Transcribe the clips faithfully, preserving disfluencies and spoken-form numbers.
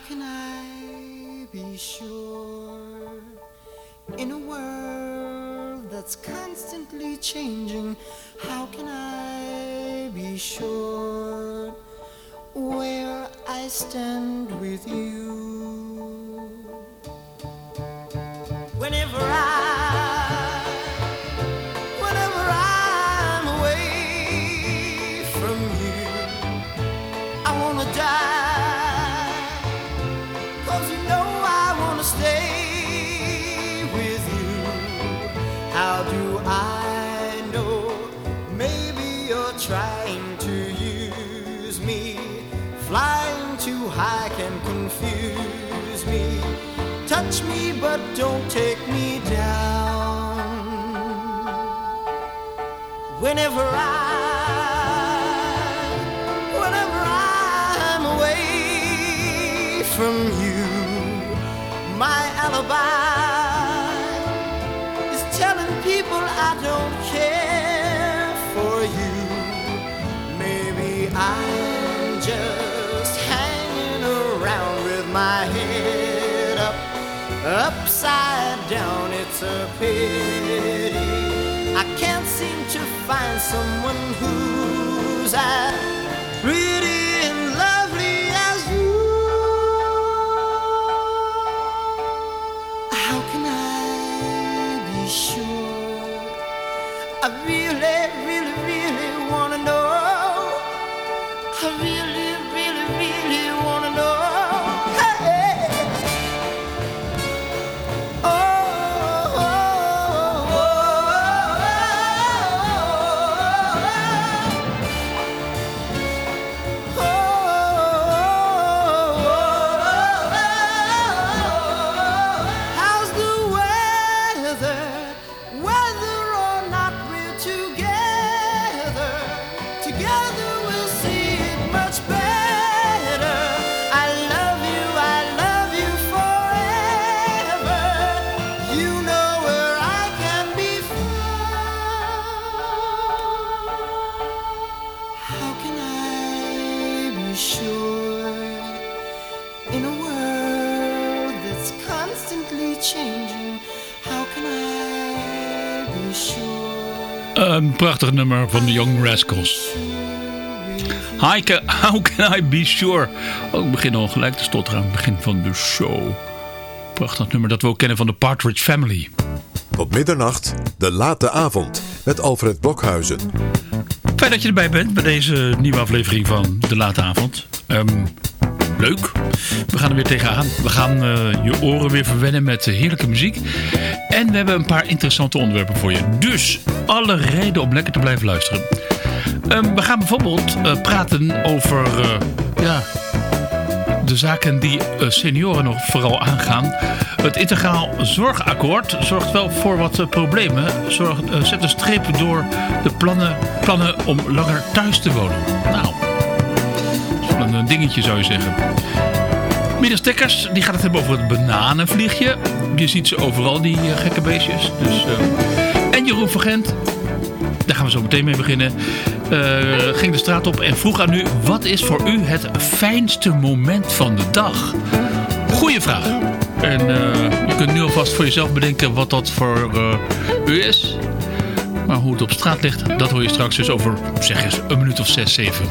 can I be sure in a world that's constantly changing? How can I be sure where I stand with you? Whenever I, whenever I'm away from you, I wanna die, 'cause you know I wanna stay with you. How do I know? Maybe you're trying to use me. Flying too high can confuse me. Touch me but don't take me down. Whenever I, whenever I'm away from you, my alibi is telling people I don't care for you. Maybe I'm just hanging around with my head up, upside down. It's a pity I can't seem to find someone who's as pretty and lovely as you. How can I be sure? I really, really, really wanna know. I really, really, really wanna know. Hey. Oh, oh, oh, oh, oh, oh. How's the weather? Whether or not we're together, together we'll see it much better. I love you, I love you forever. You know where I can be found. How can I be sure in a world that's constantly changing? How can I be sure? Een prachtig nummer van de Young Rascals. Hi, ca- how can I be sure? Oh, ik begin al gelijk te stotteren aan het begin van de show. Prachtig nummer dat we ook kennen van de Partridge Family. Tot middernacht, de late avond met Alfred Blokhuizen. Fijn dat je erbij bent bij deze nieuwe aflevering van de late avond. Um, leuk. We gaan er weer tegenaan. We gaan uh, je oren weer verwennen met uh, heerlijke muziek. En we hebben een paar interessante onderwerpen voor je. Dus alle reden om lekker te blijven luisteren. Um, we gaan bijvoorbeeld uh, praten over uh, ja, de zaken die uh, senioren nog vooral aangaan. Het integraal zorgakkoord zorgt wel voor wat uh, problemen. Zorgt, uh, zet een streep door de plannen, plannen om langer thuis te wonen. Nou, dat is wel een dingetje zou je zeggen. Meneer Stekkers, die gaat het hebben over het bananenvliegje. Je ziet ze overal, die uh, gekke beestjes. Dus, uh... En Jeroen van Gent, daar gaan we zo meteen mee beginnen. Uh, ging de straat op en vroeg aan u: wat is voor u het fijnste moment van de dag? Goeie vraag. En uh, je kunt nu alvast voor jezelf bedenken wat dat voor uh, u is. Maar hoe het op straat ligt, dat hoor je straks dus over, zeg eens, een minuut of zes, zeven.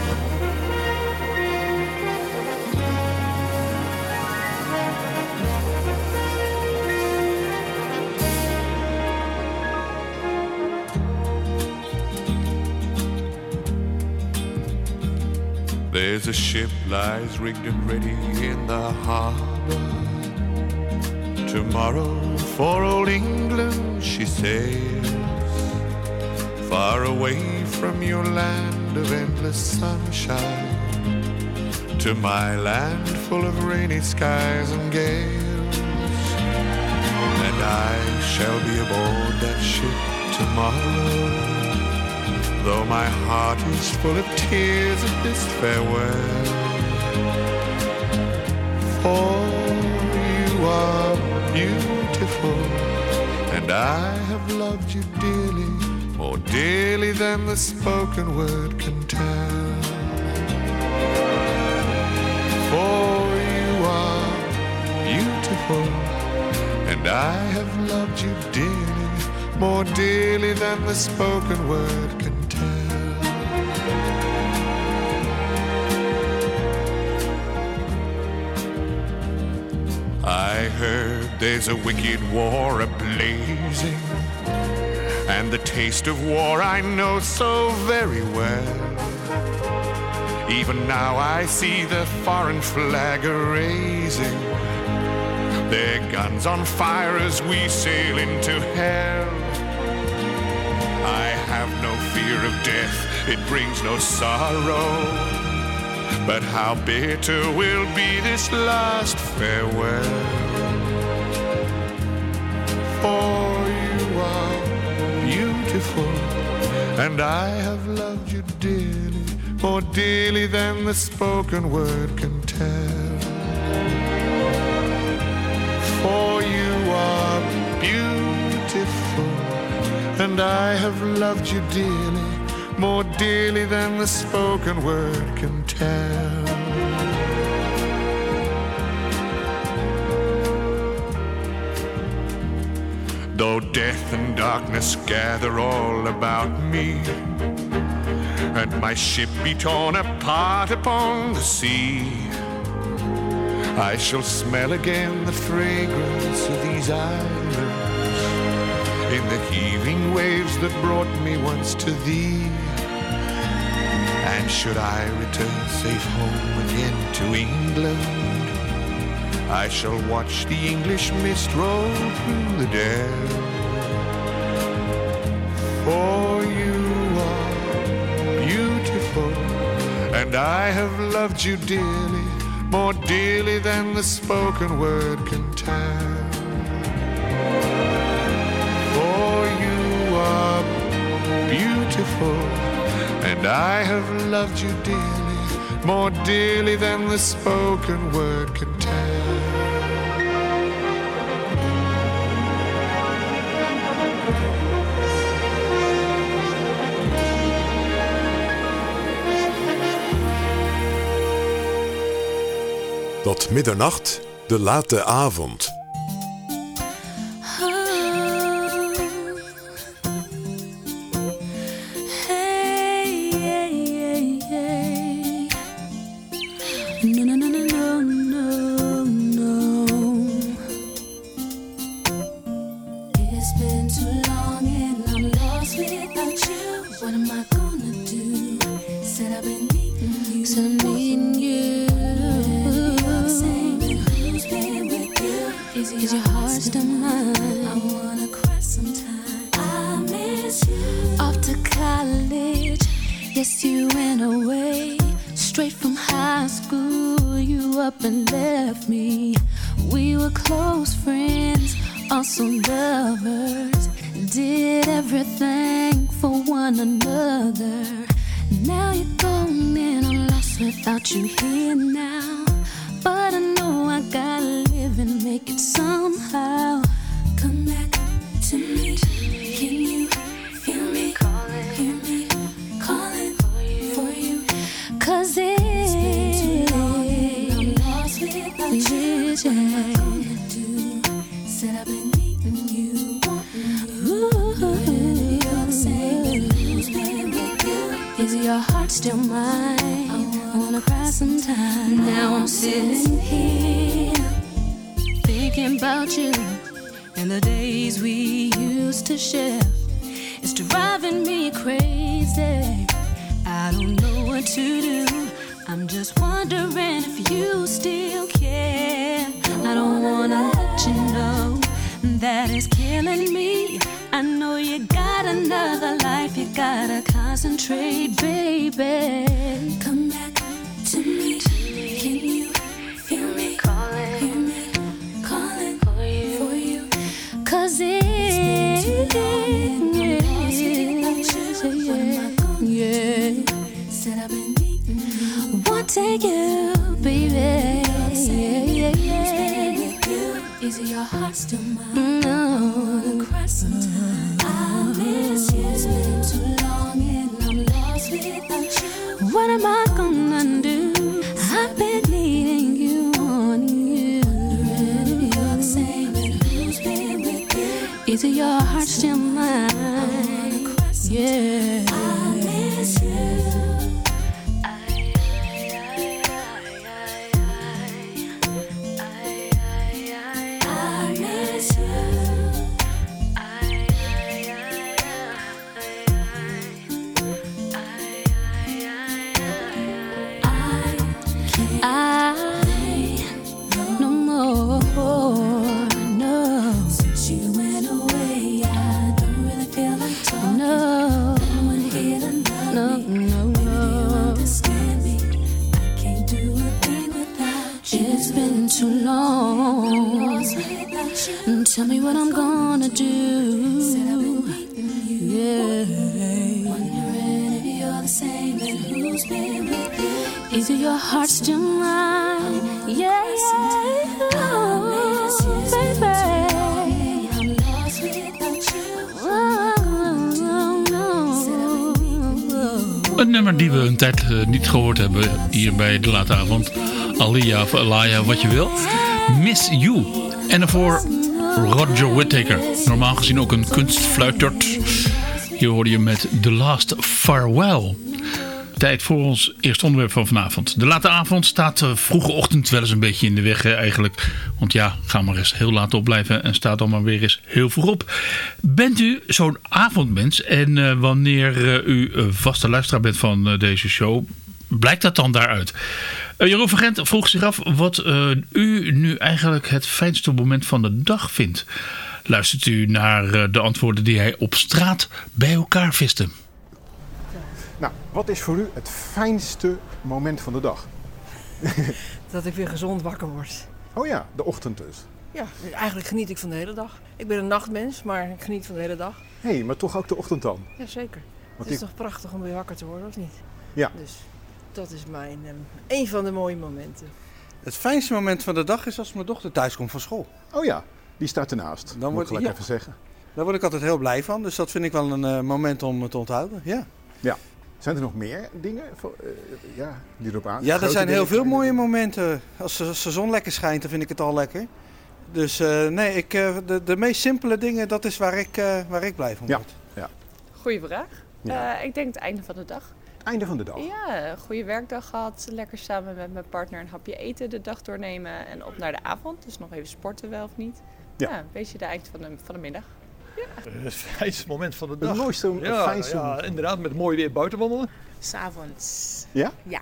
There's a ship lies rigged and ready in the harbor. Tomorrow for old England she sails, far away from your land of endless sunshine, to my land full of rainy skies and gales. And I shall be aboard that ship tomorrow, though my heart is full of tears at this farewell. For you are beautiful, and I have loved you dearly, more dearly than the spoken word can tell. For you are beautiful, and I have loved you dearly, more dearly than the spoken word can tell. I heard there's a wicked war a-blazing, and the taste of war I know so very well. Even now I see the foreign flag a-raising, their guns on fire as we sail into hell. I have no fear of death, it brings no sorrow, but how bitter will be this last farewell. For you are beautiful, and I have loved you dearly, more dearly than the spoken word can tell. For you are beautiful, and I have loved you dearly, more dearly than the spoken word can tell. Though death and darkness gather all about me, and my ship be torn apart upon the sea, I shall smell again the fragrance of these islands in the heaving waves that brought me once to thee. And should I return safe home again to England, I shall watch the English mist roll through the dell. For you are beautiful, and I have loved you dearly, more dearly than the spoken word can tell. For you are beautiful, and I have loved you dearly, more dearly than the spoken word can tell. Tot middernacht, de late avond. It's been too long. Tell me what I'm gonna do. Yeah. Wondering if you're the same and who's been with you. Is your heart still mine? Yeah, yeah. Oh, baby. I'm lost without you. Oh, no. Een nummer die we een tijd uh, niet gehoord hebben hier bij De Late Avond. Alia of Alaya, wat je wil. Miss You. En daarvoor Roger Whittaker. Normaal gezien ook een kunstfluitert. Hier hoorde je met The Last Farewell. Tijd voor ons eerste onderwerp van vanavond. De Late Avond staat uh, vroege ochtend wel eens een beetje in de weg hè, eigenlijk. Want ja, ga maar eens heel laat opblijven en staat dan maar weer eens heel vroeg op. Bent u zo'n avondmens en uh, wanneer uh, u uh, vaste luisteraar bent van uh, deze show, blijkt dat dan daaruit? Uh, Jeroen van Gent vroeg zich af wat uh, u nu eigenlijk het fijnste moment van de dag vindt. Luistert u naar uh, de antwoorden die hij op straat bij elkaar viste. Nou, wat is voor u het fijnste moment van de dag? Dat ik weer gezond wakker word. Oh ja, de ochtend dus. Ja, eigenlijk geniet ik van de hele dag. Ik ben een nachtmens, maar ik geniet van de hele dag. Hé, hey, maar toch ook de ochtend dan? Jazeker. Want Het is ik... toch prachtig om weer wakker te worden, of niet? Ja. Dus dat is mijn, um, een van de mooie momenten. Het fijnste moment van de dag is als mijn dochter thuis komt van school. Oh ja, die staat ernaast. Dan moet wordt, ik gelijk ja, even zeggen. Daar word ik altijd heel blij van. Dus dat vind ik wel een uh, moment om te onthouden. Ja. Ja. Zijn er nog meer dingen voor, uh, ja, die erop aan? Ja, er zijn heel veel mooie dingen. momenten. Als, als de zon lekker schijnt, dan vind ik het al lekker. Dus uh, nee, ik, uh, de, de meest simpele dingen, dat is waar ik, uh, waar ik blij van Ja. word. Ja. Goeie vraag. Ja. Uh, ik denk het einde van de dag. Het einde van de dag. Ja, een goede werkdag gehad. Lekker samen met mijn partner een hapje eten de dag doornemen. En op naar de avond. Dus nog even sporten wel of niet. Ja. Ja, een beetje de eind van de, van de middag. Ja. Het fijnste moment van de dag. Het mooiste, het ja, fijnste. Ja, inderdaad, met mooi weer buiten wandelen. 's avonds. Ja? Ja.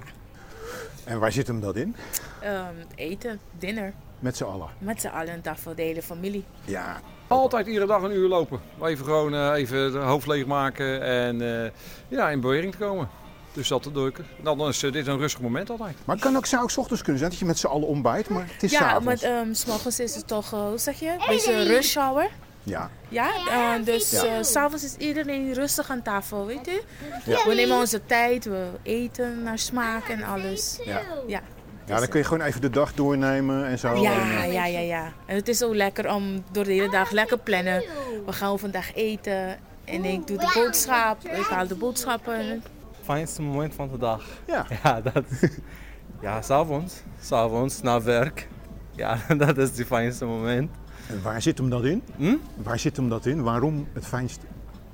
En waar zit hem dat in? Um, eten, dinner. Met z'n allen? Met z'n allen, een dag voor de hele familie. Ja. Altijd iedere dag een uur lopen. Even gewoon uh, even de hoofd leegmaken en uh, ja, in beweging te komen. Dus dat doe ik. Nou, dan is uh, dit een rustig moment altijd. Maar het kan ook, zou ook 's ochtends kunnen zijn dat je met z'n allen ontbijt, maar het is ja, 's avonds. maar um, 's morgens is het toch, uh, hoe zeg je, een beetje rush hour. Ja. Ja, uh, dus Ja. uh, 's avonds is iedereen rustig aan tafel, weet u. Ja. We nemen onze tijd, we eten naar smaak en alles. Ja. Ja. Ja, dan kun je gewoon even de dag doornemen en zo. Ja, en, uh, ja, ja, ja. En het is zo lekker om door de hele dag lekker plannen. We gaan vandaag eten en ik doe de boodschap, ik haal de boodschappen. Fijnste moment van de dag. Ja. Ja, dat ja, 's avonds. 's avonds na werk. Ja, dat is het fijnste moment. En waar zit hem dat in? Hm? Waar zit hem dat in? Waarom het fijnste?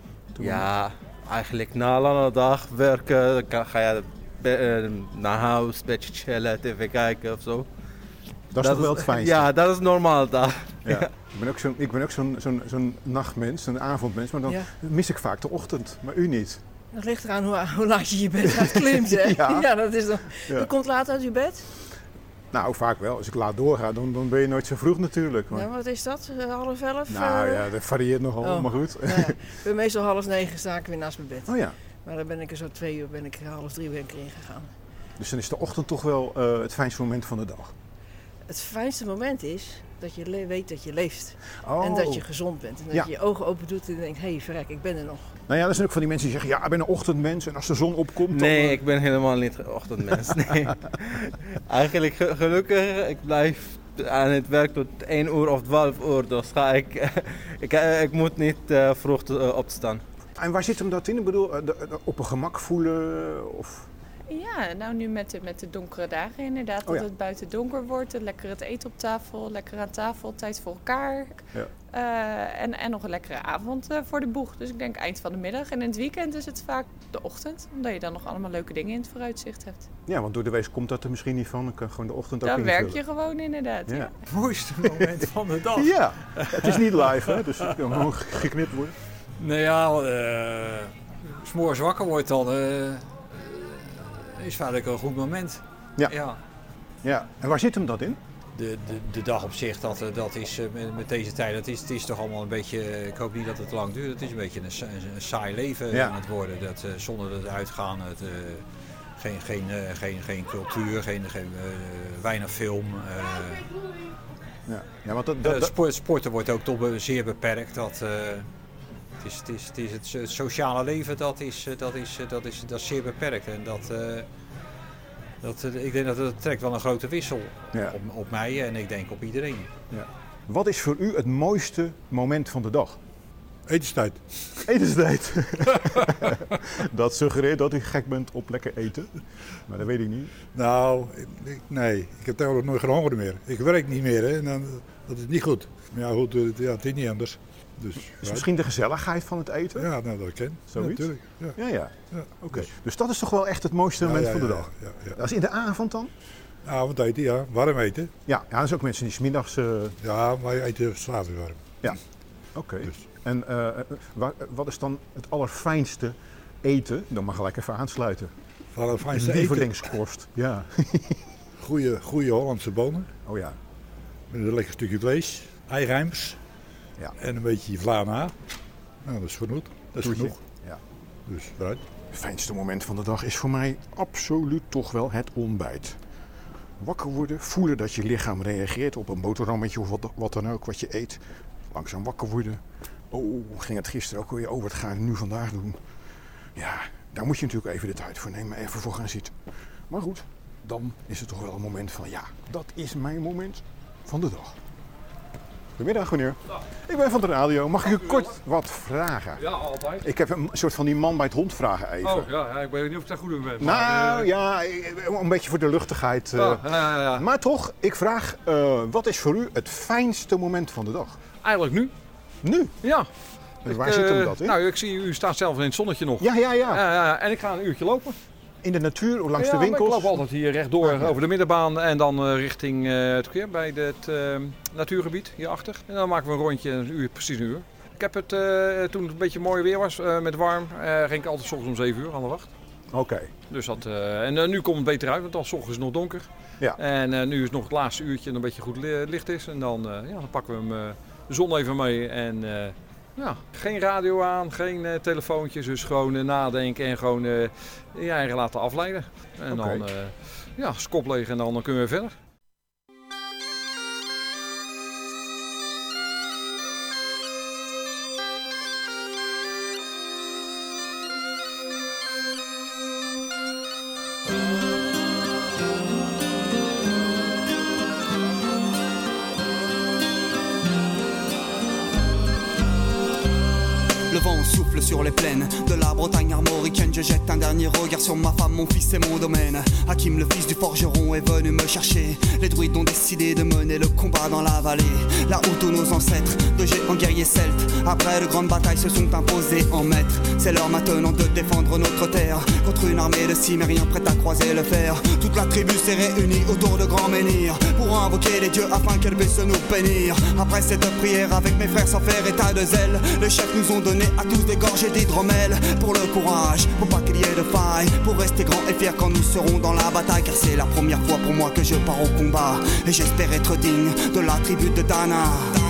Ja, eigenlijk na een lange dag werken, dan ga je be- uh, naar huis, een beetje chillen, tv kijken of zo. Dat is toch wel het fijnste? Ja, dat is normaal dag. Ja. Ik ben ook zo'n, ik ben ook zo'n, zo'n, zo'n nachtmens, een avondmens, maar dan Ja. mis ik vaak de ochtend, maar u niet. Dat ligt eraan hoe, hoe laat je je bed uitklimt, hè? Ja. ja, dat is dan. Ja. Je komt laat uit je bed? Nou, vaak wel. Als ik laat doorga, dan, dan ben je nooit zo vroeg natuurlijk. Maar... Ja, wat is dat? Uh, half elf? Nou uh... ja, dat varieert nogal, oh. maar goed. Nou ja, ik ben meestal half negen sta ik weer naast mijn bed. Oh ja. Maar dan ben ik er zo twee uur, ben ik half drie ben ik erin gegaan. Dus dan is de ochtend toch wel uh, het fijnste moment van de dag. Het fijnste moment is dat je le- weet dat je leeft. Oh. En dat je gezond bent. En dat Ja. je je ogen open doet en je denkt, hé hey, verrek, ik ben er nog. Nou ja, er zijn ook van die mensen die zeggen, ja, ik ben een ochtendmens en als de zon opkomt... Nee, dan, uh... ik ben helemaal niet ochtendmens. Nee. Eigenlijk ge- gelukkig, ik blijf aan het werk tot één uur of twaalf uur. Dus ga ik, ik, ik moet niet uh, vroeg te, uh, opstaan. En waar zit hem dat in? Ik bedoel, de, de, op een gemak voelen of... Ja, nou nu met de, met de donkere dagen inderdaad. Dat Oh ja. het buiten donker wordt. Lekker het eten op tafel. Lekker aan tafel. Tijd voor elkaar. Ja. Uh, en, en nog een lekkere avond uh, voor de boeg. Dus ik denk eind van de middag. En in het weekend is het vaak de ochtend. Omdat je dan nog allemaal leuke dingen in het vooruitzicht hebt. Ja, want door de week komt dat er misschien niet van. Dan kan gewoon de ochtend ook Dan werk invullen. je gewoon inderdaad. Ja. Ja. Het mooiste moment van de dag. Ja, het is niet live, hè, dus het kan gewoon geknipt worden. Nou ja, uh, 's morgens wakker wordt dan, uh, is vaak een goed moment. Ja. Ja. Ja, en waar zit hem dat in? De, de, de dag op zich, dat, dat is met, met deze tijd, dat is, het is toch allemaal een beetje, ik hoop niet dat het lang duurt, het is een beetje een, een saai leven Ja. aan het worden. Dat, uh, zonder het uitgaan, het, uh, Geen, geen, uh, geen, geen cultuur, geen, geen, uh, weinig film. Uh, ja. Ja, want dat, dat, uh, sport, sporten wordt ook toch zeer beperkt. Dat, uh, het, is, het, is, het, is het, het sociale leven dat is, dat is, dat is, dat is zeer beperkt. En dat, uh, dat, uh, ik denk dat het trekt wel een grote wissel ja. op, op mij en ik denk op iedereen. Ja. Wat is voor u het mooiste moment van de dag? Etenstijd. Etenstijd. Dat suggereert dat u gek bent op lekker eten. Maar dat weet ik niet. Nou, ik, nee. Ik heb tegenwoordig nooit geen honger meer. Ik werk niet meer, hè. En dan, dat is niet goed. Maar ja, goed, ja, het is niet anders. Dus, is right. Misschien de gezelligheid van het eten? Ja, nou, dat ken. Zoiets? Ja, natuurlijk. Ja, ja. ja. ja. Oké. Okay. Dus. dus dat is toch wel echt het mooiste ja, moment ja, van de ja, dag? Ja, ja, ja. Dat is in de avond dan? Avondeten, ja. Warm eten. Ja, ja, er zijn ook mensen die 's middags... Uh... Ja, maar je eten s'avonds warm. Ja. Oké. Okay. Dus. En uh, wa- wat is dan het allerfijnste eten? Dan mag gelijk even aansluiten. Het allerfijnste lievelingskost. Ja. Goeie, goeie Hollandse bonen. Oh ja. Met een lekker stukje vlees, eirijms ja. en een beetje vlana. Nou, dat is genoeg. Dat is Toetje. genoeg. Ja. Dus vooruit. Het fijnste moment van de dag is voor mij absoluut toch wel het ontbijt. Wakker worden, voelen dat je lichaam reageert op een boterhammetje of wat, wat dan ook wat je eet. Langzaam wakker worden. Oh, ging het gisteren ook weer? Oh, wat ga ik nu vandaag doen? Ja, daar moet je natuurlijk even de tijd voor nemen, even voor gaan zitten. Maar goed, dan is het toch wel een moment van, ja, dat is mijn moment van de dag. Goedemiddag, meneer. Dag. Ik ben van de radio. Mag ik u kort wat vragen? Ja, altijd. Ik heb een soort van die man bij het hond vragen even. Oh, ja, ik weet niet of ik daar goed in ben. Nou, maar, uh... ja, een beetje voor de luchtigheid. Uh... Oh, ja, ja, ja. Maar toch, ik vraag, uh, wat is voor u het fijnste moment van de dag? Eigenlijk nu. Nu? Ja. Dus waar ik, zit hem dat in? Nou, ik zie u staat zelf in het zonnetje nog. Ja, ja, ja. Uh, uh, en ik ga een uurtje lopen. In de natuur, langs ja, de winkels? Ik loop altijd hier rechtdoor ah, ja. over de middenbaan en dan uh, richting uh, het keer bij het uh, natuurgebied hierachter. En dan maken we een rondje, een uur, precies een uur. Ik heb het, uh, toen het een beetje mooi weer was, uh, met warm, uh, ging ik altijd 's ochtends om zeven uur aan de wacht. Oké. Okay. Dus dat, uh, en uh, nu komt het beter uit, want dan 's ochtends is het nog donker. Ja. En uh, nu is nog het laatste uurtje en een beetje goed licht is. En dan, uh, ja, dan pakken we hem, uh, de zon even mee en... Uh, Ja, geen radio aan, geen uh, telefoontjes, dus gewoon uh, nadenken en gewoon uh, je eigen laten afleiden. En okay. dan, uh, ja, skop leeg en dan, dan kunnen we verder. Le vent souffle sur les plaines de la Bretagne armoricaine. Je jette un dernier regard sur ma femme, mon fils et mon domaine. Hakim, le fils du forgeron, est venu me chercher. Les druides ont décidé de mener le combat dans la vallée, là où tous nos ancêtres, de géants guerriers celtes, après de grandes batailles se sont imposés en maîtres. C'est l'heure maintenant de défendre notre terre contre une armée de cimériens prête à croiser le fer. Toute la tribu s'est réunie autour de grands menhirs pour invoquer les dieux afin qu'elle puisse nous bénir. Après cette prière avec mes frères sans faire état de zèle, les chefs nous ont donné à tous des gorgées d'hydromel. Pour le courage, pour pas qu'il y ait de faille, pour rester grand et fier quand nous serons dans la bataille. Car c'est la première fois pour moi que je pars au combat, et j'espère être digne de la tribu de Dana.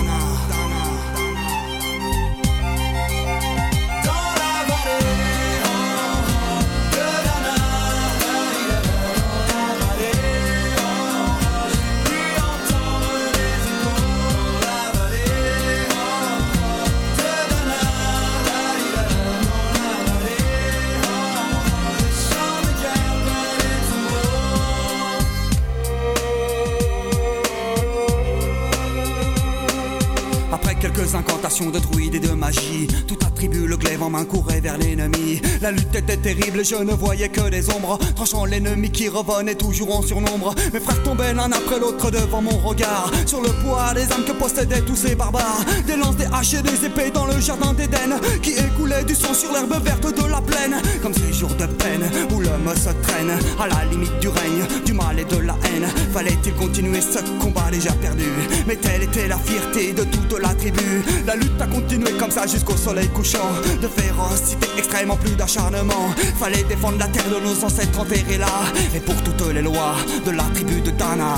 Quelques incantations de druides et de magie, toute la tribu, le glaive en main, courait vers l'ennemi. La lutte était terrible, je ne voyais que des ombres, tranchant l'ennemi qui revenait toujours en surnombre. Mes frères tombaient l'un après l'autre devant mon regard, sur le poids des âmes que possédaient tous ces barbares. Des lances, des haches et des épées dans le jardin d'Éden, qui écoulait du sang sur l'herbe verte de la plaine. Comme ces jours de peine où l'homme se traîne à la limite du règne, du mal et de la haine. Fallait-il continuer ce combat déjà perdu? Mais telle était la fierté de toute la tribu. La lutte a continué comme ça jusqu'au soleil couchant. De férocité extrême en plus d'acharnement. Fallait défendre la terre de nos ancêtres enterrés là. Et pour toutes les lois de la tribu de Dana.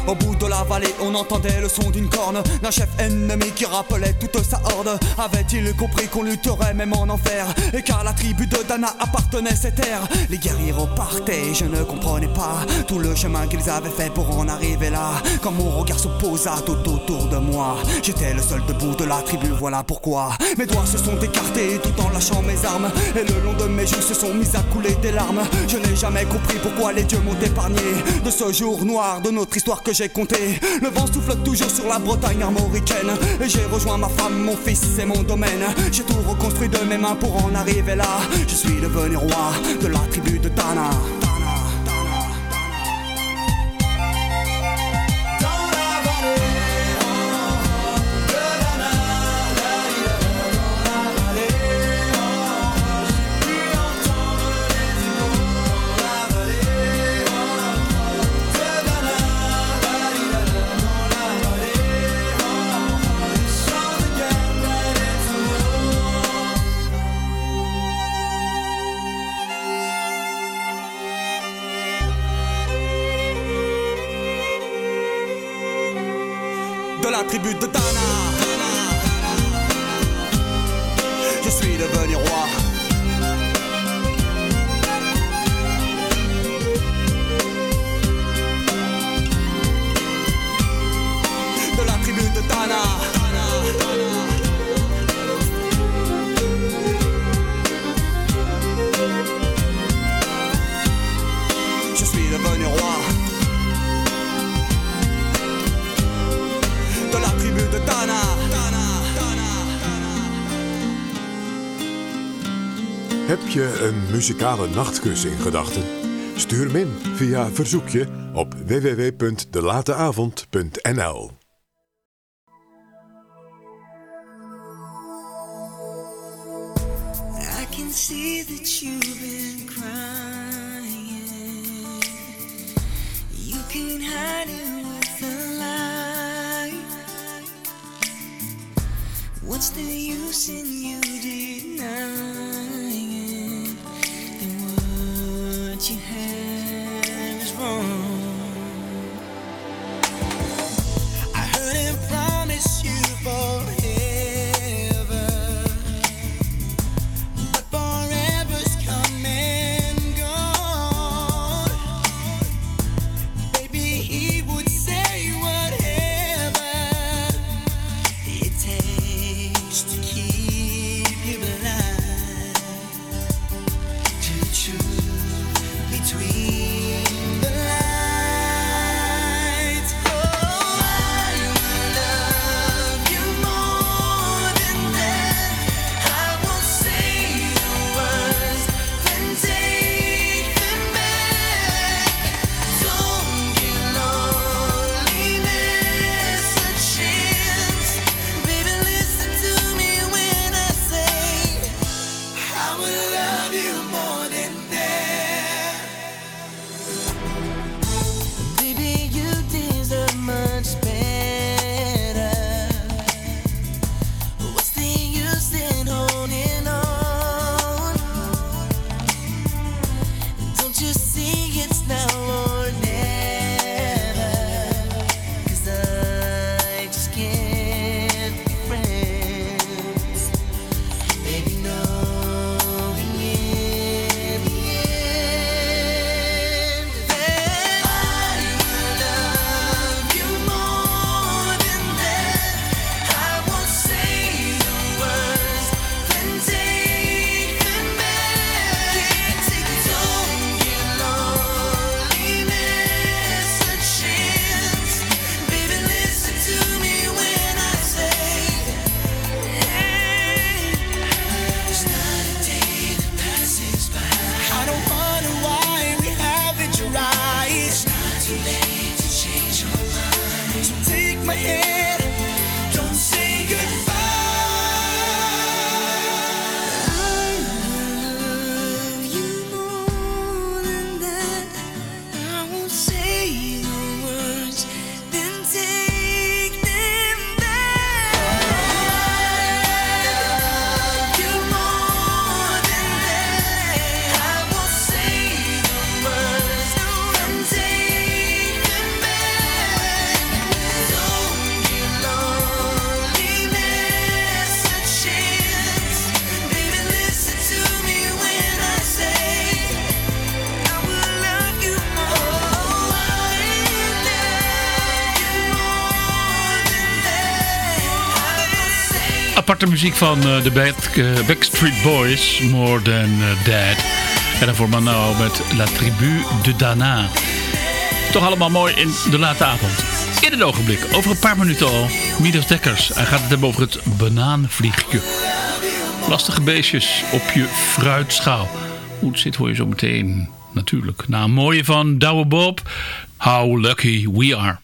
Au bout de la vallée, on entendait le son d'une corne, d'un chef ennemi qui rappelait toute sa horde. Avait-il compris qu'on lutterait même en enfer, et qu'à la tribu de Dana appartenait ces terres? Les guerriers repartaient, je ne comprenais pas tout le chemin qu'ils avaient fait pour en arriver là. Quand mon regard se posa tout autour de moi, j'étais le seul debout de la tribu, voilà pourquoi mes doigts se sont écartés tout en lâchant mes armes, et le long de mes joues se sont mis à couler des larmes. Je n'ai jamais compris pourquoi les dieux m'ont épargné de ce jour noir de notre histoire que j'ai compté. Le vent souffle toujours sur la Bretagne armoricaine, et j'ai rejoint ma femme, mon fils et mon domaine. J'ai tout reconstruit de mes mains pour en arriver là. Je suis devenu roi de la tribu de Dana. De la tribu de Dana, je suis devenu roi. De la tribu de Dana, je suis devenu roi. De la tribu de Dana. Heb je een muzikale nachtkus in gedachten? Stuur hem in via verzoekje op w w w punt de late avond punt n l. I can see that you've been crying. You can hide it with a lie. What's the use in you denying that what you have is wrong? I heard him promise you forever, but forever's come and gone. Baby, he would say whatever it takes to keep you alive. aparte muziek van uh, de Back, uh, Backstreet Boys, More Than uh, Dead. En dan voor Mano met La Tribu de Dana. Toch allemaal mooi in de late avond. In het ogenblik, over een paar minuten al, Midas Dekkers. Hij gaat het hebben over het banaanvliegje. Lastige beestjes op je fruitschaal. Hoe het zit hoor je zo meteen. Natuurlijk, na een mooie van Douwe Bob. How Lucky We Are.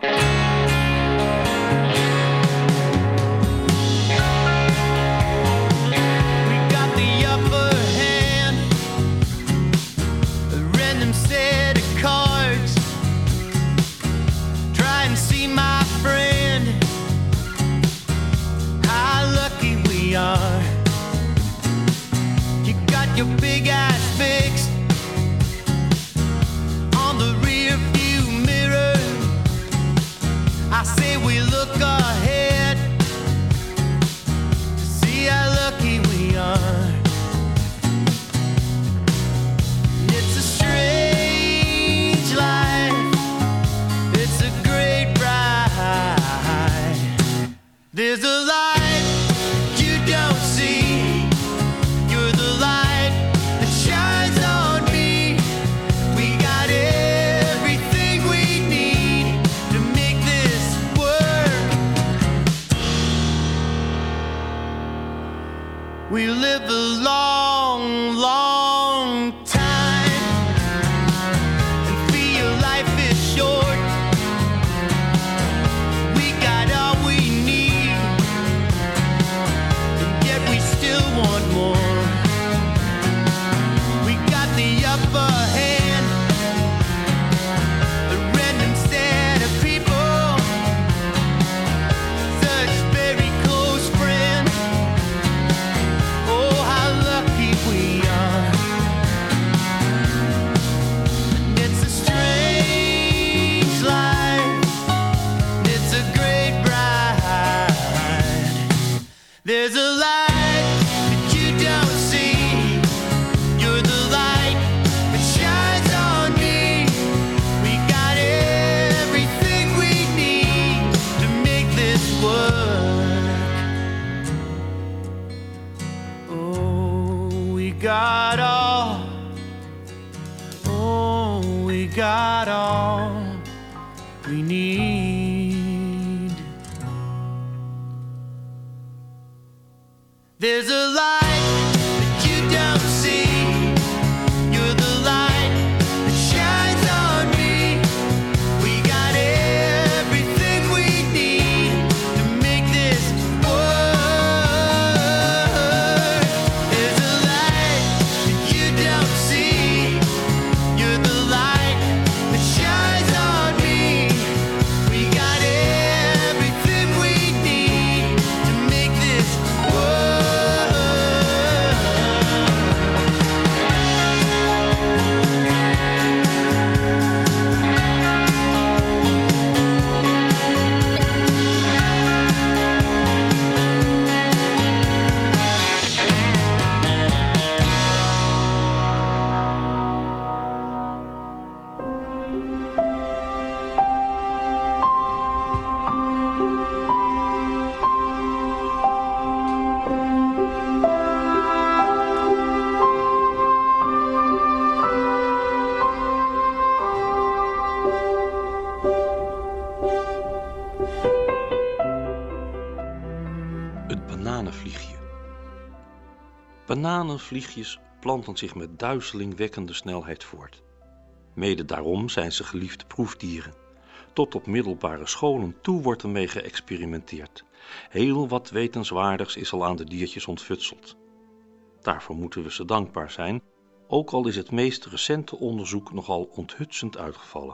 Bananenvliegjes planten zich met duizelingwekkende snelheid voort. Mede daarom zijn ze geliefde proefdieren. Tot op middelbare scholen toe wordt ermee geëxperimenteerd. Heel wat wetenswaardigs is al aan de diertjes ontfutseld. Daarvoor moeten we ze dankbaar zijn, ook al is het meest recente onderzoek nogal onthutsend uitgevallen.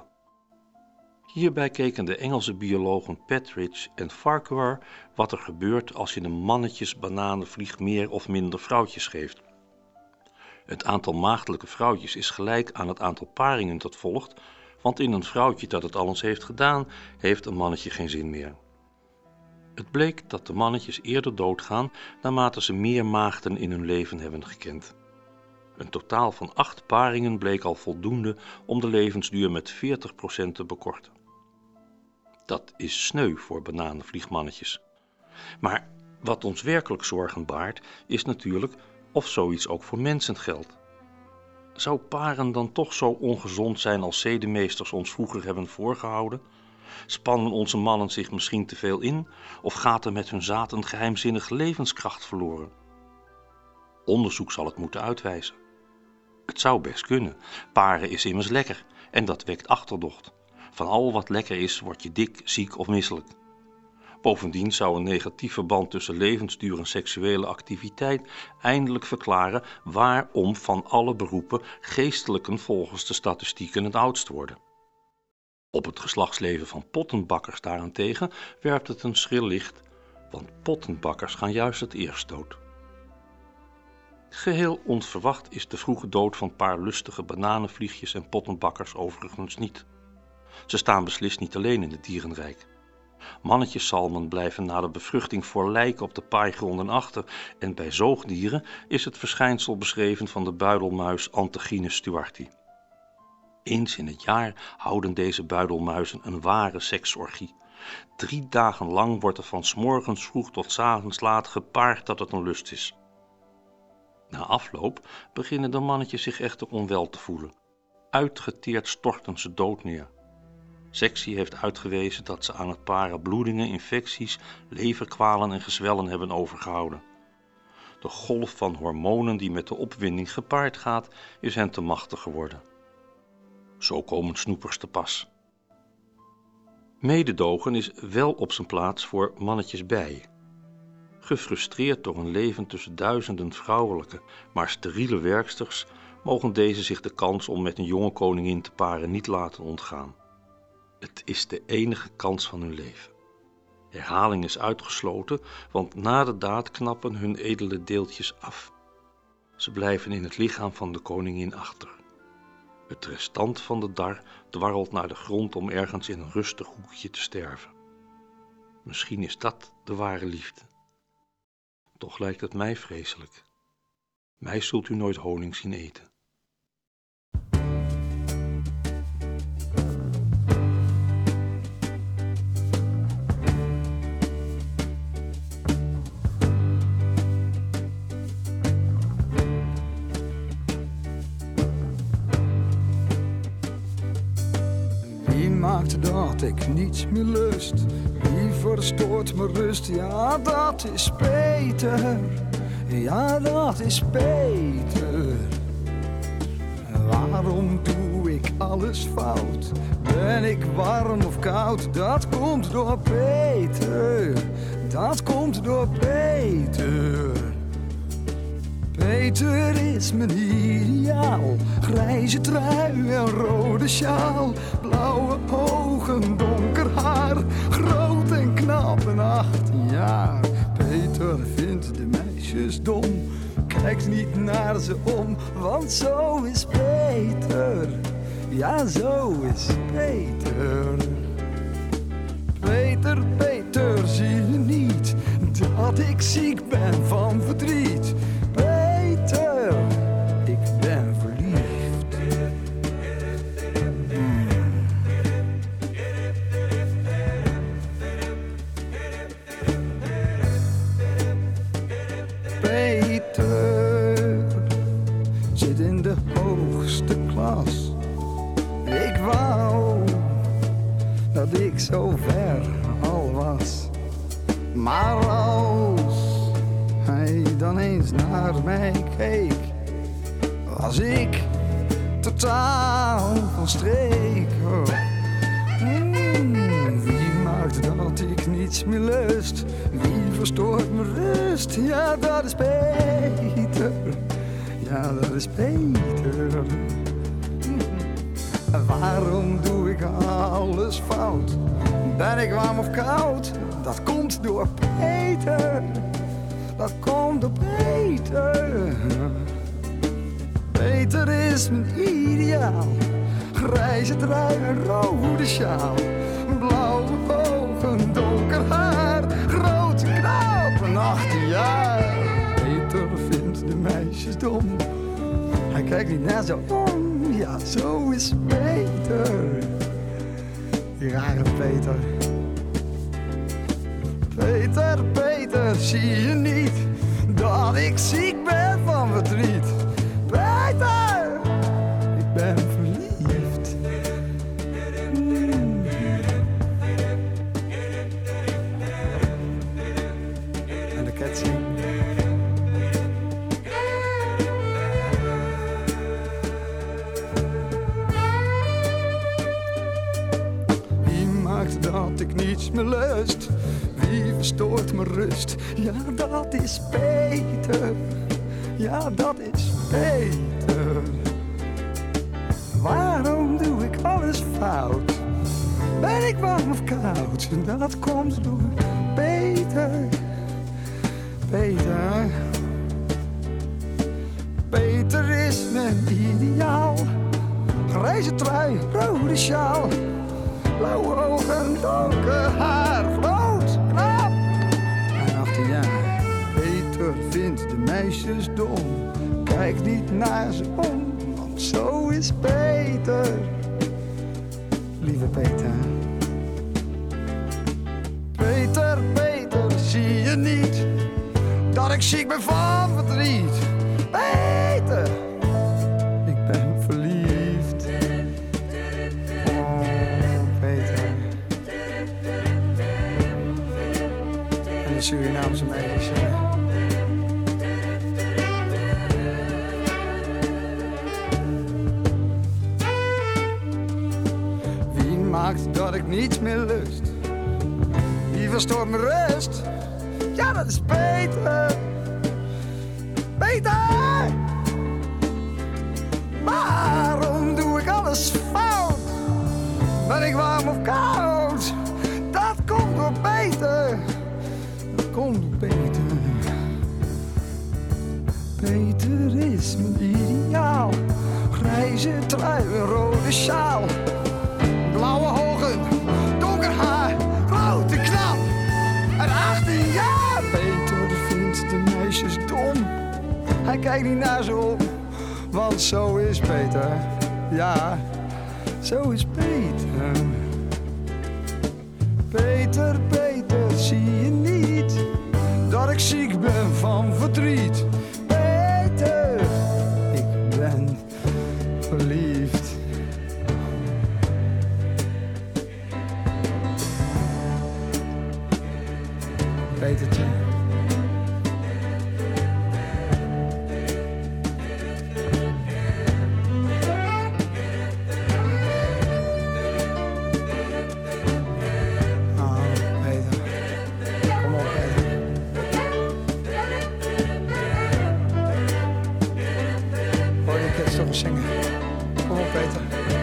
Hierbij keken de Engelse biologen Patridge en Farquhar wat er gebeurt als je een mannetjes-bananenvlieg meer of minder vrouwtjes geeft. Het aantal maagdelijke vrouwtjes is gelijk aan het aantal paringen dat volgt, want in een vrouwtje dat het al eens heeft gedaan, heeft een mannetje geen zin meer. Het bleek dat de mannetjes eerder doodgaan naarmate ze meer maagden in hun leven hebben gekend. Een totaal van acht paringen bleek al voldoende om de levensduur met veertig procent te bekorten. Dat is sneu voor bananenvliegmannetjes. Maar Wat ons werkelijk zorgen baart, is natuurlijk of zoiets ook voor mensen geldt. Zou paren dan toch zo ongezond zijn als zedenmeesters ons vroeger hebben voorgehouden? Spannen onze mannen zich misschien te veel in, of gaat er met hun zaad een geheimzinnige levenskracht verloren? Onderzoek zal het moeten uitwijzen. Het zou best kunnen. Paren is immers lekker en dat wekt achterdocht. Van al wat lekker is, word je dik, ziek of misselijk. Bovendien zou een negatief verband tussen levensduur en seksuele activiteit eindelijk verklaren waarom van alle beroepen geestelijken volgens de statistieken het oudst worden. Op het geslachtsleven van pottenbakkers daarentegen werpt het een schril licht, want pottenbakkers gaan juist het eerst dood. Geheel onverwacht is de vroege dood van een paar lustige bananenvliegjes en pottenbakkers overigens niet. Ze staan beslist niet alleen in het dierenrijk. Mannetjesalmen blijven na de bevruchting voor lijken op de paaigronden achter en bij zoogdieren is het verschijnsel beschreven van de buidelmuis Anthagines stuarti. Eens in het jaar houden deze buidelmuizen een ware seksorgie. Drie dagen lang wordt er van 's morgens vroeg tot 's avonds laat gepaard dat het een lust is. Na afloop beginnen de mannetjes zich echter onwel te voelen. Uitgeteerd storten ze dood neer. Sectie heeft uitgewezen dat ze aan het paren bloedingen, infecties, leverkwalen en gezwellen hebben overgehouden. De golf van hormonen die met de opwinding gepaard gaat, is hen te machtig geworden. Zo komen snoepers te pas. Mededogen is wel op zijn plaats voor mannetjes bijen. Gefrustreerd door een leven tussen duizenden vrouwelijke, maar steriele werksters, mogen deze zich de kans om met een jonge koningin te paren niet laten ontgaan. Het is de enige kans van hun leven. Herhaling is uitgesloten, want na de daad knappen hun edele deeltjes af. Ze blijven in het lichaam van de koningin achter. Het restant van de dar dwarrelt naar de grond om ergens in een rustig hoekje te sterven. Misschien is dat de ware liefde. Toch lijkt het mij vreselijk. Mij zult u nooit honing zien eten. Wie maakt dat ik niets meer lust? Wie verstoort mijn rust? Ja, dat is Peter. Ja, dat is Peter. Waarom doe ik alles fout? Ben ik warm of koud? Dat komt door Peter. Dat komt door Peter. Peter is mijn ideaal. Grijze trui en rode sjaal. Blauwe ogen, donker haar. Groot en knap en achttien jaar. Peter vindt de meisjes dom. Kijkt niet naar ze om, want zo is Peter. Ja, zo is Peter. Peter, Peter, zie je niet dat ik ziek ben van verdriet? Peter, ik ben verliefd. Hmm. Peter zit in de hoogste klas. Ik wou dat ik zo ver al was. Maar als hij dan eens naar mij keek, was ik totaal van streek. Oh. Mm, wie maakt dat ik niets meer lust? Wie verstoort mijn rust? Ja, dat is Peter. Ja, dat is Peter. Mm. Waarom doe ik alles fout? Ben ik warm of koud? Dat komt door Peter. Dat komt door Peter. Peter is mijn ideaal. Grijze trui en rode sjaal. Blauwe ogen, donker haar. Grote knap en achttien jaar. Peter vindt de meisjes dom. Hij kijkt niet naar ze om. Ja, zo is Peter. Die rare Peter. Peter, Peter, zie je niet dat ik ziek ben van verdriet? Peter, ik ben verliefd. Mm. En de cat zingt. Wie maakt dat ik niets meer lust? Wie verstoort mijn rust? Ja, dat is Peter. Ja, dat is Peter. Waarom doe ik alles fout? Ben ik warm of koud? Dat komt door Peter. Peter. Peter is mijn ideaal. Grijze trui, rode sjaal. Blauwe ogen, donker haar, groot, knap. En achttien jaar. Peter vindt de meisjes dom. Kijk niet naar ze om, want zo is Peter. Lieve Peter. Peter, Peter, zie je niet dat ik ziek ben van verdriet? Peter, ik ben verliefd. De Surinaamse meisjes. Wie maakt dat ik niets meer lust? Wie verstoort mijn rust? Ja, dat is Peter. Peter! Waarom doe ik alles fout? Ben ik warm of koud? Dat komt door Peter. Komt Peter. Peter is mijn ideaal. Grijze trui, een rode sjaal. Blauwe ogen, donker haar, grote knap. En achttien jaar. Peter vindt de meisjes dom. Hij kijkt niet naar ze om, want zo is Peter. Ja, zo is Peter. Peter, Peter, zie je niet dat ik ziek ben van verdriet? Peter, ik ben verliefd. Petertje. Zingen. Kom op, Peter.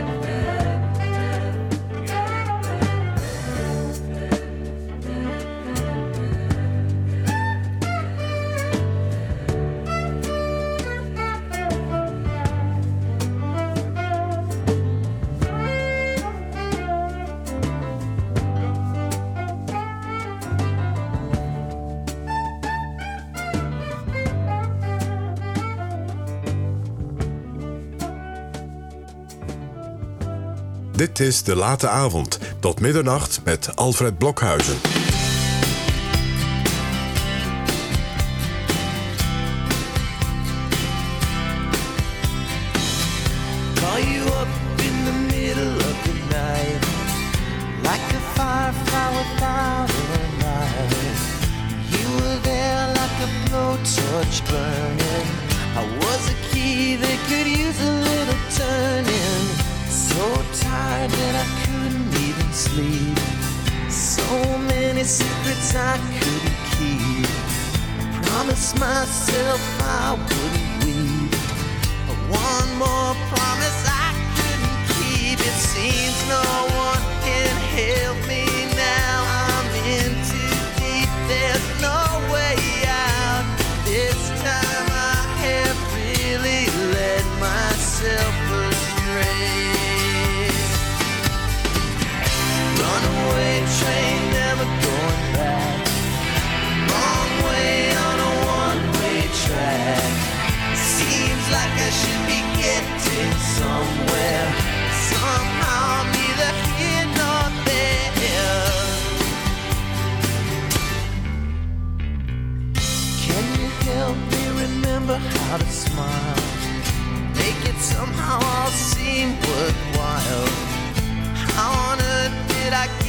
Dit is De Late Avond, tot middernacht met Alfred Blokhuizen. Call you up in the middle of the night, like a firefly without a light. You were there like a blowtorch burning. I was a key that could use a little turning. So tired that I couldn't even sleep. So many secrets I couldn't keep. I promised myself I wouldn't weep. But one more promise I couldn't keep. It seems no one can help me now. I'm in too deep, there's no way out. This time I have really led myself astray. Runaway train, never going back. Wrong way on a one-way track. Seems like I should be getting somewhere. Somehow I'm either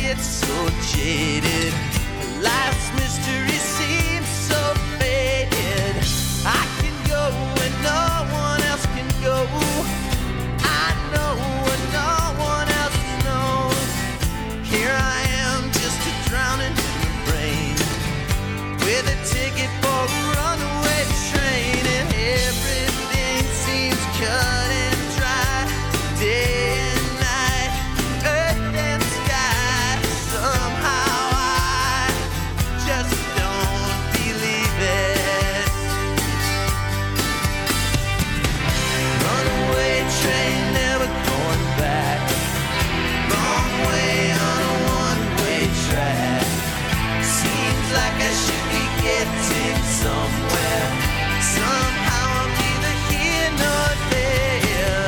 get so jaded. Life's mystery seems so faded. I can go when no one else can go. I know when no one else knows. Here I am, just a drowning in the rain, with a ticket for a runaway train, and everything seems cut and dry. Day and night, earth and sky. Somehow I just don't believe it. Runaway train, never going back. Wrong way on a one-way track. Seems like I should be getting somewhere. Somehow I'm neither here nor there.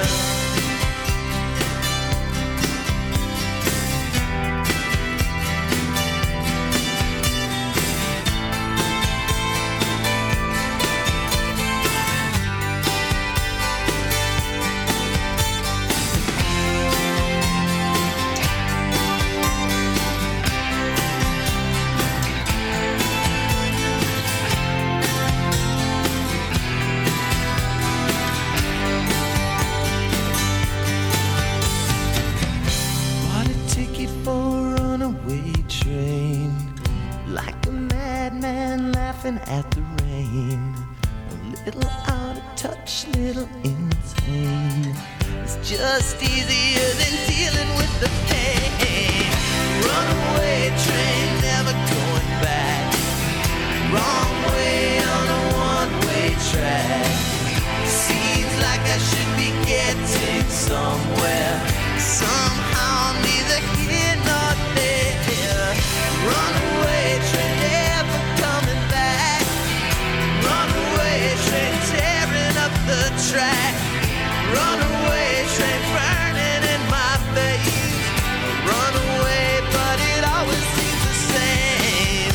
Bought a ticket for a runaway train, like a madman laughing at the rain. A little out of touch, little insane. It's just easier than dealing with the pain. Runaway train, never going back. Wrong way on a one-way track. Seems like I should be getting somewhere. Somehow I'm neither here nor there. Runaway train, never coming back. Runaway train, tearing up the track. Runaway train, burning in my face. Runaway, but it always seems the same.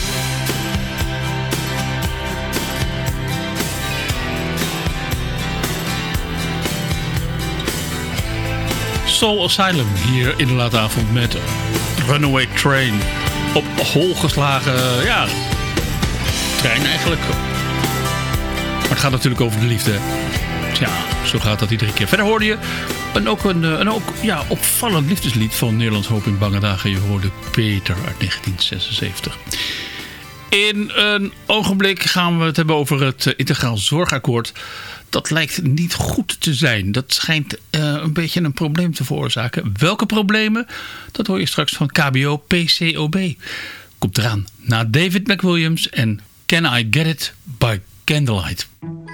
Soul Asylum hier in de late avond met Runaway Train. Op hol geslagen, ja, trein eigenlijk. Maar het gaat natuurlijk over de liefde. Ja, zo gaat dat iedere keer. Verder hoorde je en ook een, een ook, ja, opvallend liefdeslied van Nederlands Hoop in Bange Dagen. Je hoorde Peter uit negentien zesenzeventig. In een ogenblik gaan we het hebben over het uh, integraal zorgakkoord. Dat lijkt niet goed te zijn. Dat schijnt uh, een beetje een probleem te veroorzaken. Welke problemen? Dat hoor je straks van K B O P C O B. Komt eraan na David McWilliams en Can I Get It by Candlelight.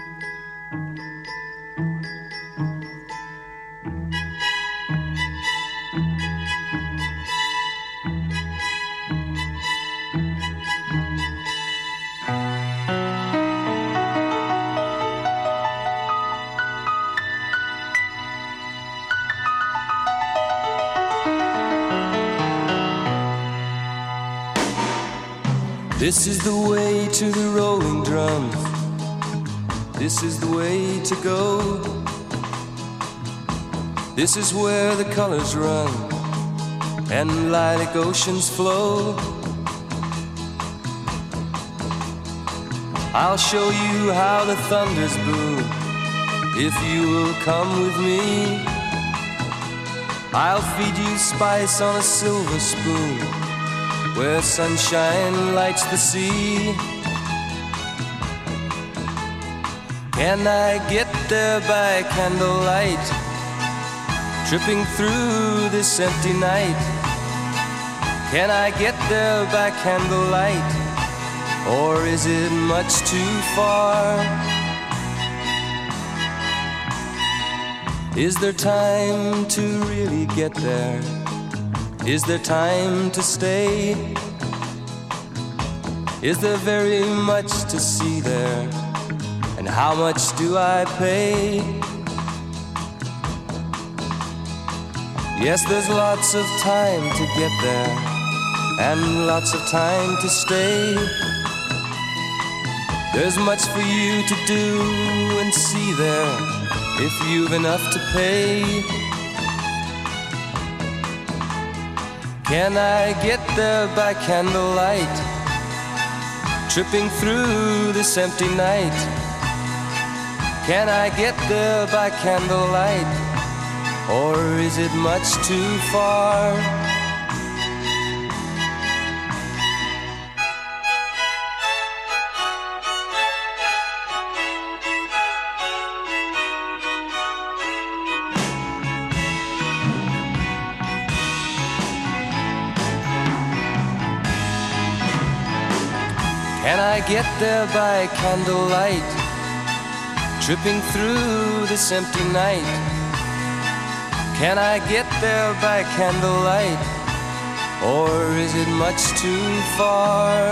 This is the way to the rolling drums. This is the way to go. This is where the colors run and lilac oceans flow. I'll show you how the thunders boom if you will come with me. I'll feed you spice on a silver spoon where sunshine lights the sea. Can I get there by candlelight, tripping through this empty night? Can I get there by candlelight, or is it much too far? Is there time to really get there? Is there time to stay? Is there very much to see there? And how much do I pay? Yes, there's lots of time to get there and lots of time to stay. There's much for you to do and see there if you've enough to pay. Can I get there by candlelight, tripping through this empty night? Can I get there by candlelight, or is it much too far? Can I get there by candlelight, tripping through this empty night? Can I get there by candlelight, or is it much too far?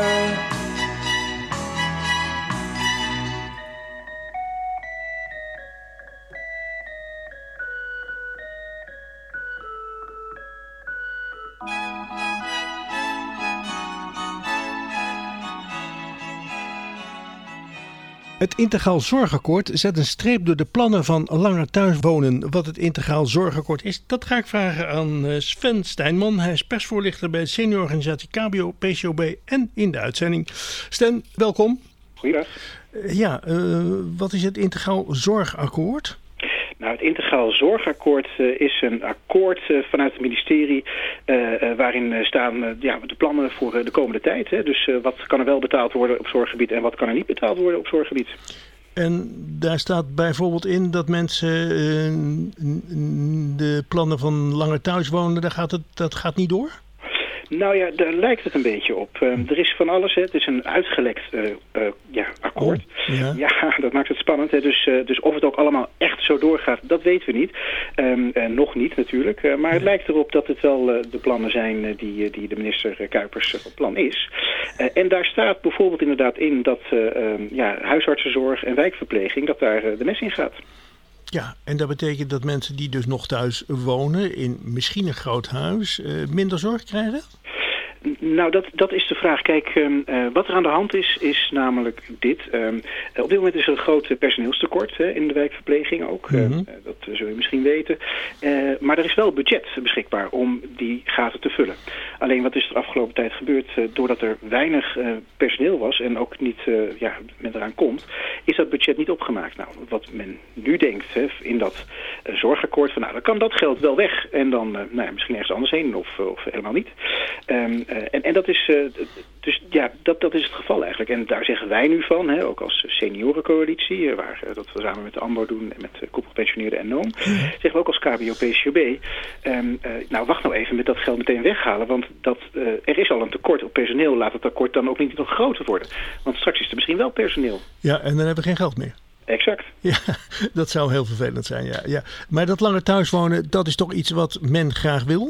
Het Integraal Zorgakkoord zet een streep door de plannen van langer thuiswonen. Wat het Integraal Zorgakkoord is, dat ga ik vragen aan Sven Stijnman. Hij is persvoorlichter bij de seniororganisatie K B O, P C O B en in de uitzending. Sven, welkom. Goeiedag. Ja, uh, wat is het Integraal Zorgakkoord? Nou, het Integraal Zorgakkoord uh, is een akkoord uh, vanuit het ministerie uh, uh, waarin uh, staan uh, ja, de plannen voor uh, de komende tijd. Hè. Dus uh, wat kan er wel betaald worden op zorggebied en wat kan er niet betaald worden op zorggebied. En daar staat bijvoorbeeld in dat mensen uh, de plannen van langer thuiswonen, daar gaat het, dat gaat niet door? Nou ja, daar lijkt het een beetje op. Uh, er is van alles, hè. Het is een uitgelekt uh, uh, ja, akkoord. Oh, ja. ja, dat maakt het spannend. Hè. Dus, uh, dus of het ook allemaal echt zo doorgaat, dat weten we niet. Um, uh, nog niet natuurlijk. Uh, maar het lijkt erop dat het wel uh, de plannen zijn uh, die, die de minister uh, Kuipers uh, plan is. Uh, en daar staat bijvoorbeeld inderdaad in dat uh, um, ja, huisartsenzorg en wijkverpleging, dat daar uh, de mes in gaat. Ja, en dat betekent dat mensen die dus nog thuis wonen in misschien een groot huis uh, minder zorg krijgen? Nou, dat, dat is de vraag. Kijk, um, uh, wat er aan de hand is, is namelijk dit. Um, uh, op dit moment is er een groot personeelstekort uh, in de wijkverpleging ook. Mm-hmm. uh, dat uh, zul je misschien weten. Uh, maar er is wel budget beschikbaar om die gaten te vullen. Alleen wat is er de afgelopen tijd gebeurd? Uh, doordat er weinig uh, personeel was en ook niet uh, ja, men eraan komt, is dat budget niet opgemaakt. Nou, wat men nu denkt hè, in dat uh, zorgakkoord, van nou, dan kan dat geld wel weg. En dan uh, nou ja, misschien ergens anders heen of, of helemaal niet. Um, uh, en, en dat is, uh, dus ja, dat, dat is het geval eigenlijk. En daar zeggen wij nu van, hè, ook als seniorencoalitie, uh, waar uh, dat we samen met de A M B O doen en met de koepelgepensioneerden en N O M, zeggen we ook als K B O, P C O B, um, uh, nou wacht nou even met dat geld meteen weghalen, want dat, uh, er is al een tekort op personeel. Laat het tekort dan ook niet nog groter worden. Want straks is er misschien wel personeel. Ja, en dan hebben we geen geld meer. Exact. Ja, dat zou heel vervelend zijn, ja. ja. Maar dat langer thuiswonen, dat is toch iets wat men graag wil?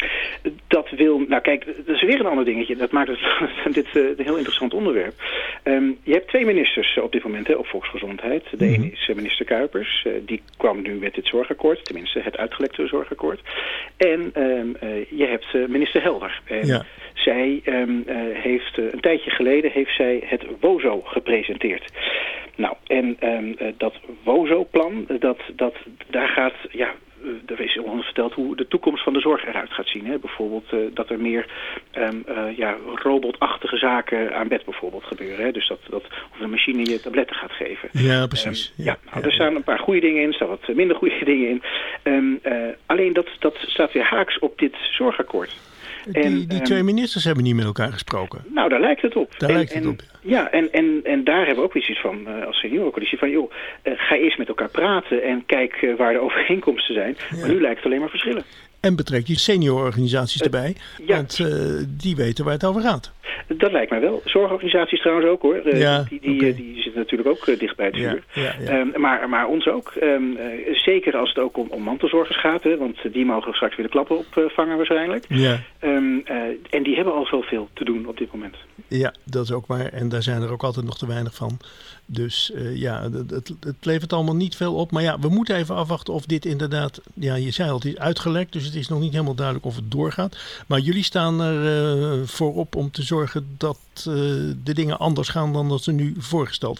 Dat wil, nou kijk, dat is weer een ander dingetje. Dat maakt het, dit uh, een heel interessant onderwerp. Um, je hebt twee ministers uh, op dit moment hè, op volksgezondheid. De mm-hmm. ene is uh, minister Kuipers. Uh, die kwam nu met dit zorgakkoord. Tenminste, het uitgelekte zorgakkoord. En um, uh, je hebt uh, minister Helder. En ja. zij um, uh, heeft uh, een tijdje geleden heeft zij het WOZO gepresenteerd. Nou, en um, uh, dat WOZO-plan, dat, dat, daar gaat, ja, er is ons verteld hoe de toekomst van de zorg eruit gaat zien. Hè? Bijvoorbeeld uh, dat er meer um, uh, ja, robotachtige zaken aan bed bijvoorbeeld gebeuren. Hè? Dus dat, dat of een machine je tabletten gaat geven. Ja, precies. Um, ja, ja, nou, ja, er staan een paar goede dingen in, er staan wat minder goede dingen in. Um, uh, alleen dat, dat staat weer haaks op dit zorgakkoord. Die, en, die twee ministers hebben niet met elkaar gesproken. Nou, daar lijkt het op. Daar en, lijkt het en, op. Ja, en, en, en daar hebben we ook iets van uh, als seniorencoalitie van, joh, uh, ga eerst met elkaar praten en kijk uh, waar de overeenkomsten zijn. Ja. Maar nu lijkt het alleen maar verschillen. En betrek je seniororganisaties uh, erbij, ja. want uh, die weten waar het over gaat. Dat lijkt mij wel. Zorgorganisaties trouwens ook hoor. Uh, ja, die, die, okay. die zitten natuurlijk ook uh, dicht bij het vuur. Ja, ja, ja. Um, maar, maar ons ook. Um, uh, zeker als het ook om, om mantelzorgers gaat. Hè, want die mogen straks weer de klappen opvangen uh, waarschijnlijk. Ja. Um, uh, en die hebben al zoveel te doen op dit moment. Ja, dat is ook waar. En daar zijn er ook altijd nog te weinig van. Dus uh, ja, het, het, het levert allemaal niet veel op. Maar ja, we moeten even afwachten of dit inderdaad... Ja, je zei al, het is uitgelekt. Dus het is nog niet helemaal duidelijk of het doorgaat. Maar jullie staan er uh, voorop om te zorgen dat uh, de dingen anders gaan dan dat ze nu voorgesteld worden.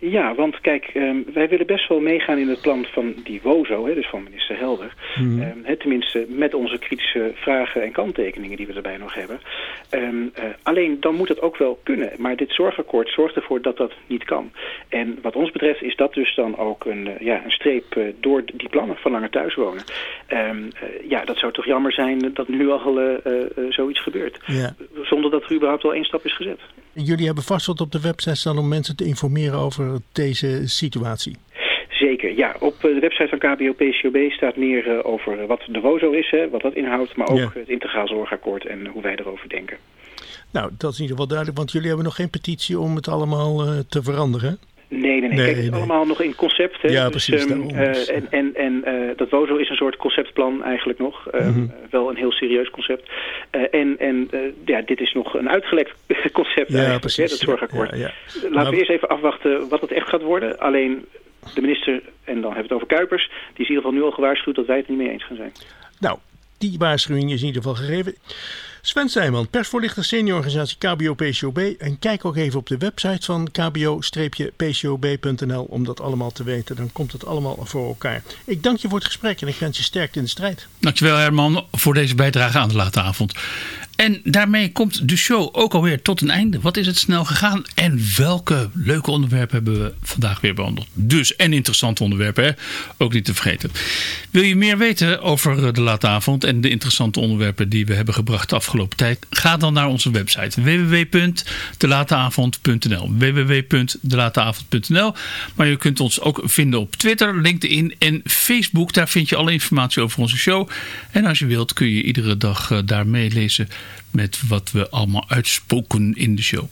Ja, want kijk, um, wij willen best wel meegaan in het plan van die WOZO, hè, dus van minister Helder. Mm. Um, hè, tenminste, met onze kritische vragen en kanttekeningen die we erbij nog hebben. Um, uh, alleen dan moet het ook wel kunnen. Maar dit zorgakkoord zorgt ervoor dat dat niet kan. En wat ons betreft is dat dus dan ook een, uh, ja, een streep uh, door die plannen van langer thuiswonen. Um, uh, ja, dat zou toch jammer zijn dat nu al uh, uh, zoiets gebeurt. Ja. Zonder dat er überhaupt al één stap is gezet. Jullie hebben vast wat op de website staan om mensen te informeren over deze situatie. Zeker, ja. Op de website van K B O P C O B staat meer uh, over wat de WOZO is, hè, wat dat inhoudt, maar ook ja. het integraal zorgakkoord en hoe wij erover denken. Nou, dat is in ieder geval duidelijk, want jullie hebben nog geen petitie om het allemaal uh, te veranderen. Nee, nee, nee. nee, Kijk, het is nee. allemaal nog in concept. Hè? Ja, dus, precies. Um, uh, en en, en uh, dat WOZO is een soort conceptplan eigenlijk nog. Uh, mm-hmm. Wel een heel serieus concept. Uh, en en uh, ja, dit is nog een uitgelekt concept ja, eigenlijk, precies. Hè, dat zorgakkoord. Ja, ja. Laten maar... we eerst even afwachten wat het echt gaat worden. Alleen de minister, en dan hebben we het over Kuipers, die is in ieder geval nu al gewaarschuwd dat wij het niet mee eens gaan zijn. Nou, die waarschuwing is in ieder geval gegeven. Sven Stijnman, persvoorlichter seniororganisatie K B O P C O B. En kijk ook even op de website van k b o P C O B punt n l om dat allemaal te weten. Dan komt het allemaal voor elkaar. Ik dank je voor het gesprek en ik wens je sterkte in de strijd. Dankjewel Herman voor deze bijdrage aan de late avond. En daarmee komt de show ook alweer tot een einde. Wat is het snel gegaan en welke leuke onderwerpen hebben we vandaag weer behandeld. Dus en interessante onderwerpen, hè? Ook niet te vergeten. Wil je meer weten over de late avond en de interessante onderwerpen die we hebben gebracht de afgelopen tijd? Ga dan naar onze website w w w punt de late avond punt n l w w w punt de late avond punt n l. Maar je kunt ons ook vinden op Twitter, LinkedIn en Facebook. Daar vind je alle informatie over onze show. En als je wilt kun je iedere dag uh, daar meelezen met wat we allemaal uitspoken in de show.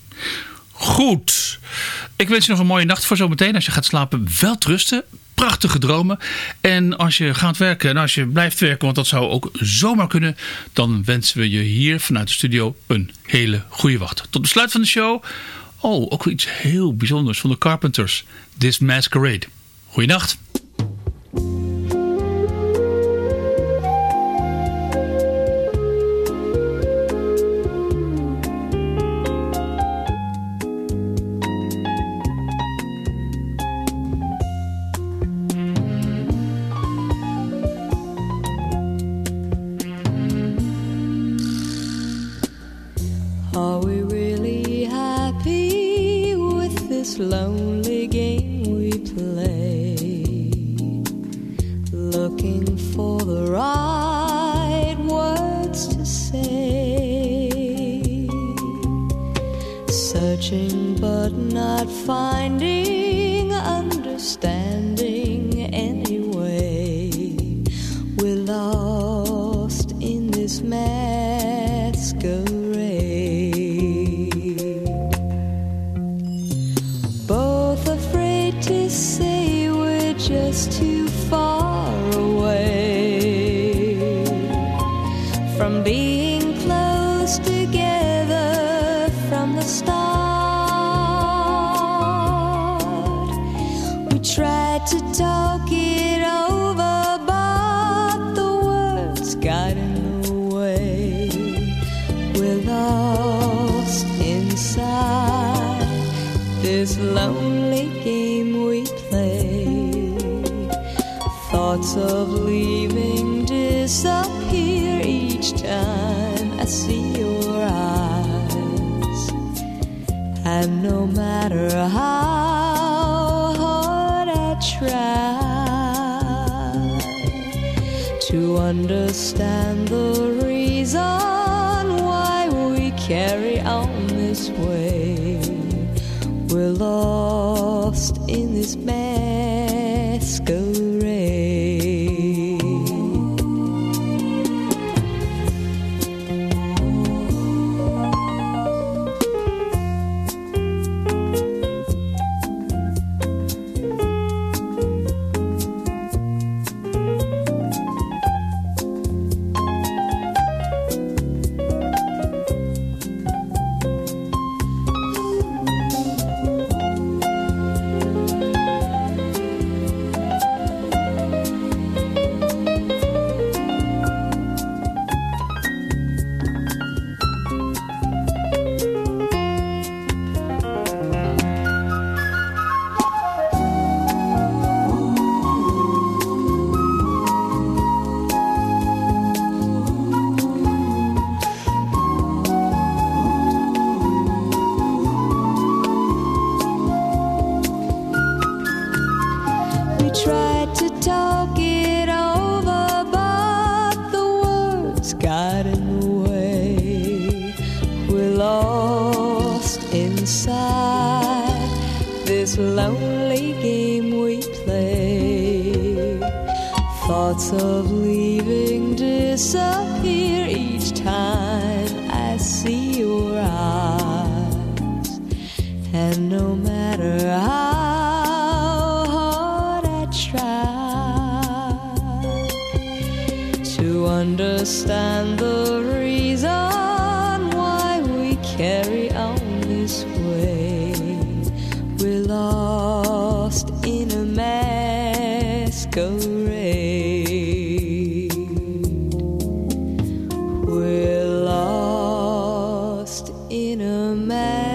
Goed. Ik wens je nog een mooie nacht voor zometeen. Als je gaat slapen, wel rusten. Prachtige dromen. En als je gaat werken en als je blijft werken, want dat zou ook zomaar kunnen, dan wensen we je hier vanuit de studio een hele goede wacht. Tot besluit van de show. Oh, ook iets heel bijzonders van de Carpenters. This Masquerade. Goeienacht. Lonely game we play, looking for the right words to say, searching but not finding understanding anyway. We're lost in this masquerade. Say we're just too far away from being close together from the start. We tried to talk it over, but the words got in the way. We're lost inside this lonely game we play. Thoughts of leaving disappear each time I see your eyes. And no matter how hard I try to understand the reason why we carry on this way, we're lost in this masquerade. lost inside this lonely game we play. Thoughts of leaving disappear each time I see your eyes. And no matter how hard I try to understand the reason why we carry on this way, we're lost in a masquerade. We're lost in a masquerade.